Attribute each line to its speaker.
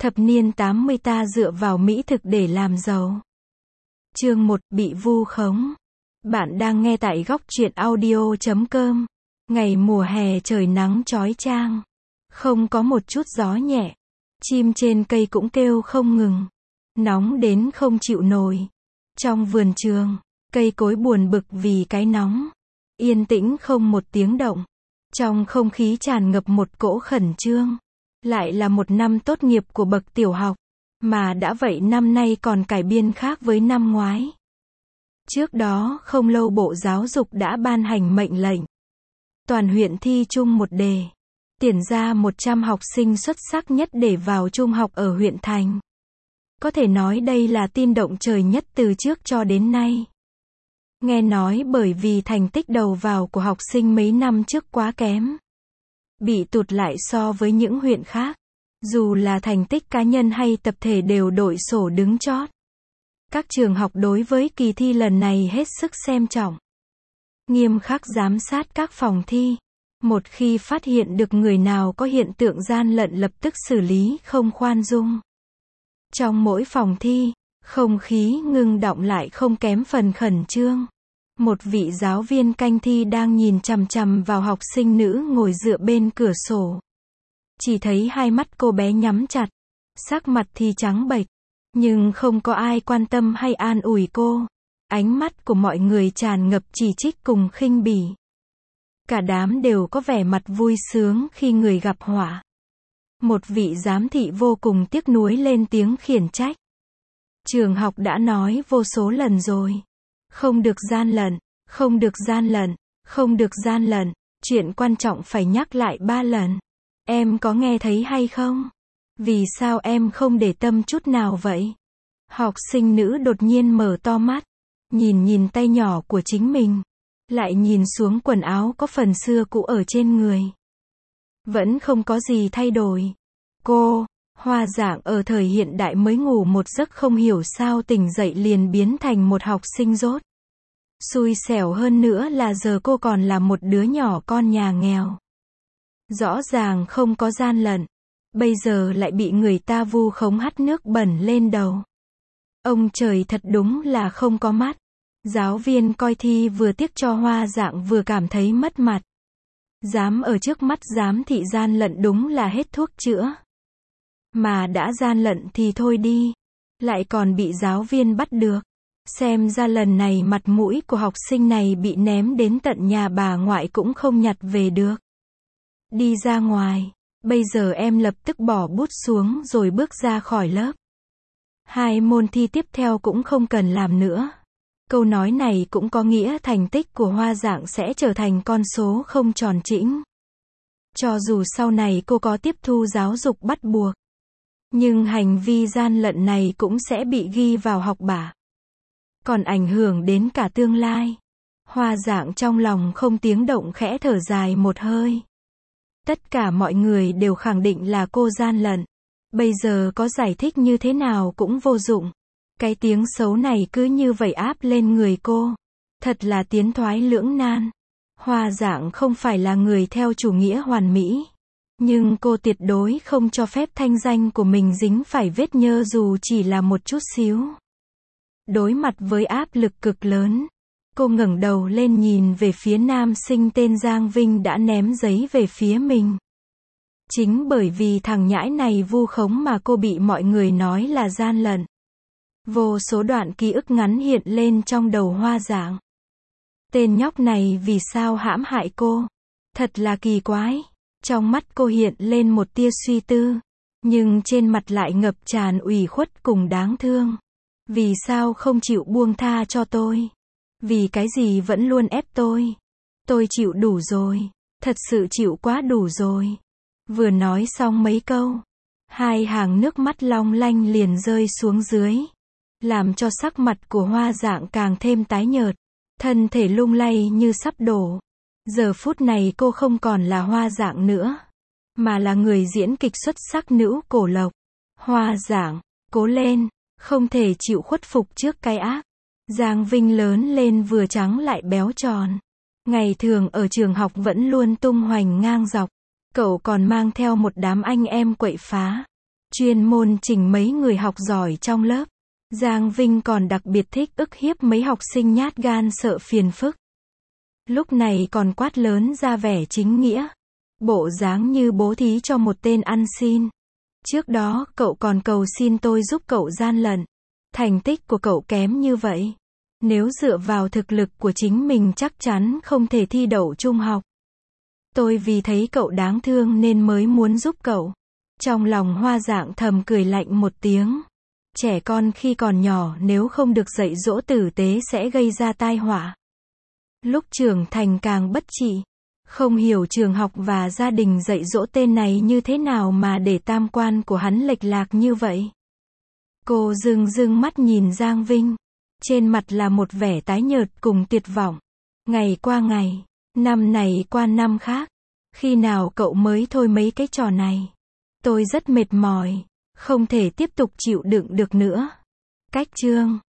Speaker 1: Thập niên 80 ta dựa vào mỹ thực để làm giàu. Chương 1, bị vu khống. Bạn đang nghe tại góc truyện audio.com. Ngày mùa hè trời nắng chói chang. Không có một chút gió nhẹ. Chim trên cây cũng kêu không ngừng. Nóng đến không chịu nổi. Trong vườn trường, cây cối buồn bực vì cái nóng. Yên tĩnh không một tiếng động. Trong không khí tràn ngập một cỗ khẩn trương. Lại là một năm tốt nghiệp của bậc tiểu học. Mà đã vậy năm nay còn cải biên khác với năm ngoái. Trước đó không lâu Bộ Giáo dục đã ban hành mệnh lệnh. Toàn huyện thi chung một đề. Tuyển ra 100 học sinh xuất sắc nhất để vào trung học ở huyện thành. Có thể nói đây là tin động trời nhất từ trước cho đến nay. Nghe nói bởi vì thành tích đầu vào của học sinh mấy năm trước quá kém. Bị tụt lại so với những huyện khác. Dù là thành tích cá nhân hay tập thể đều đội sổ đứng chót. Các trường học đối với kỳ thi lần này hết sức xem trọng. Nghiêm khắc giám sát các phòng thi. Một khi phát hiện được người nào có hiện tượng gian lận lập tức xử lý không khoan dung. Trong mỗi phòng thi, không khí ngưng đọng lại không kém phần khẩn trương. Một vị giáo viên canh thi đang nhìn chằm chằm vào học sinh nữ ngồi dựa bên cửa sổ. Chỉ thấy hai mắt cô bé nhắm chặt, sắc mặt thì trắng bệch, nhưng không có ai quan tâm hay an ủi cô. Ánh mắt của mọi người tràn ngập chỉ trích cùng khinh bỉ. Cả đám đều có vẻ mặt vui sướng khi người gặp họa. Một vị giám thị vô cùng tiếc nuối lên tiếng khiển trách. Trường học đã nói vô số lần rồi. Không được gian lận, không được gian lận, không được gian lận. Chuyện quan trọng phải nhắc lại 3 lần. Em có nghe thấy hay không? Vì sao em không để tâm chút nào vậy? Học sinh nữ đột nhiên mở to mắt. Nhìn tay nhỏ của chính mình. Lại nhìn xuống quần áo có phần xưa cũ ở trên người. Vẫn không có gì thay đổi. Cô, Hoa Dạng ở thời hiện đại mới ngủ một giấc không hiểu sao tỉnh dậy liền biến thành một học sinh dốt. Xui xẻo hơn nữa là giờ cô còn là một đứa nhỏ con nhà nghèo. Rõ ràng không có gian lận. Bây giờ lại bị người ta vu khống hắt nước bẩn lên đầu. Ông trời thật đúng là không có mắt. Giáo viên coi thi vừa tiếc cho Hoa Dạng vừa cảm thấy mất mặt. Dám ở trước mắt giám thị gian lận đúng là hết thuốc chữa. Mà đã gian lận thì thôi đi. Lại còn bị giáo viên bắt được. Xem ra lần này mặt mũi của học sinh này bị ném đến tận nhà bà ngoại cũng không nhặt về được. Đi ra ngoài. Bây giờ em lập tức bỏ bút xuống rồi bước ra khỏi lớp. 2 môn thi tiếp theo cũng không cần làm nữa. Câu nói này cũng có nghĩa thành tích của Hoa Dạng sẽ trở thành con số không tròn chỉnh. Cho dù sau này cô có tiếp thu giáo dục bắt buộc. Nhưng hành vi gian lận này cũng sẽ bị ghi vào học bạ. Còn ảnh hưởng đến cả tương lai. Hoa Dạng trong lòng không tiếng động khẽ thở dài một hơi. Tất cả mọi người đều khẳng định là cô gian lận. Bây giờ có giải thích như thế nào cũng vô dụng. Cái tiếng xấu này cứ như vậy áp lên người cô. Thật là tiến thoái lưỡng nan. Hoa Dạng không phải là người theo chủ nghĩa hoàn mỹ. Nhưng cô tuyệt đối không cho phép thanh danh của mình dính phải vết nhơ dù chỉ là một chút xíu. Đối mặt với áp lực cực lớn. Cô ngẩng đầu lên nhìn về phía nam sinh tên Giang Vinh đã ném giấy về phía mình. Chính bởi vì thằng nhãi này vu khống mà cô bị mọi người nói là gian lận. Vô số đoạn ký ức ngắn hiện lên trong đầu Hoa Dạng. Tên nhóc này vì sao hãm hại cô? Thật là kỳ quái. Trong mắt cô hiện lên một tia suy tư. Nhưng trên mặt lại ngập tràn ủy khuất cùng đáng thương. Vì sao không chịu buông tha cho tôi? Vì cái gì vẫn luôn ép tôi? Tôi chịu đủ rồi. Thật sự chịu quá đủ rồi. Vừa nói xong mấy câu. 2 hàng nước mắt long lanh liền rơi xuống dưới. Làm cho sắc mặt của Hoa Dạng càng thêm tái nhợt. Thân thể lung lay như sắp đổ. Giờ phút này cô không còn là Hoa Dạng nữa. Mà là người diễn kịch xuất sắc Nữ Cổ Lộc. Hoa Dạng, cố lên. Không thể chịu khuất phục trước cái ác. Giang Vinh lớn lên vừa trắng lại béo tròn. Ngày thường ở trường học vẫn luôn tung hoành ngang dọc. Cậu còn mang theo một đám anh em quậy phá. chuyên môn chỉnh mấy người học giỏi trong lớp. Giang Vinh còn đặc biệt thích ức hiếp mấy học sinh nhát gan sợ phiền phức. Lúc này còn quát lớn ra vẻ chính nghĩa. Bộ dáng như bố thí cho một tên ăn xin. Trước đó, cậu còn cầu xin tôi giúp cậu gian lận. Thành tích của cậu kém như vậy. Nếu dựa vào thực lực của chính mình chắc chắn không thể thi đậu trung học. Tôi vì thấy cậu đáng thương nên mới muốn giúp cậu. Trong lòng Hoa Dạng thầm cười lạnh một tiếng. Trẻ con khi còn nhỏ nếu không được dạy dỗ tử tế sẽ gây ra tai họa. Lúc trưởng thành càng bất trị. Không hiểu trường học và gia đình dạy dỗ tên này như thế nào mà để tam quan của hắn lệch lạc như vậy. Cô dưng mắt nhìn Giang Vinh. Trên mặt là một vẻ tái nhợt cùng tuyệt vọng. Ngày qua ngày, năm này qua năm khác. Khi nào cậu mới thôi mấy cái trò này? Tôi rất mệt mỏi, không thể tiếp tục chịu đựng được nữa. Cách chương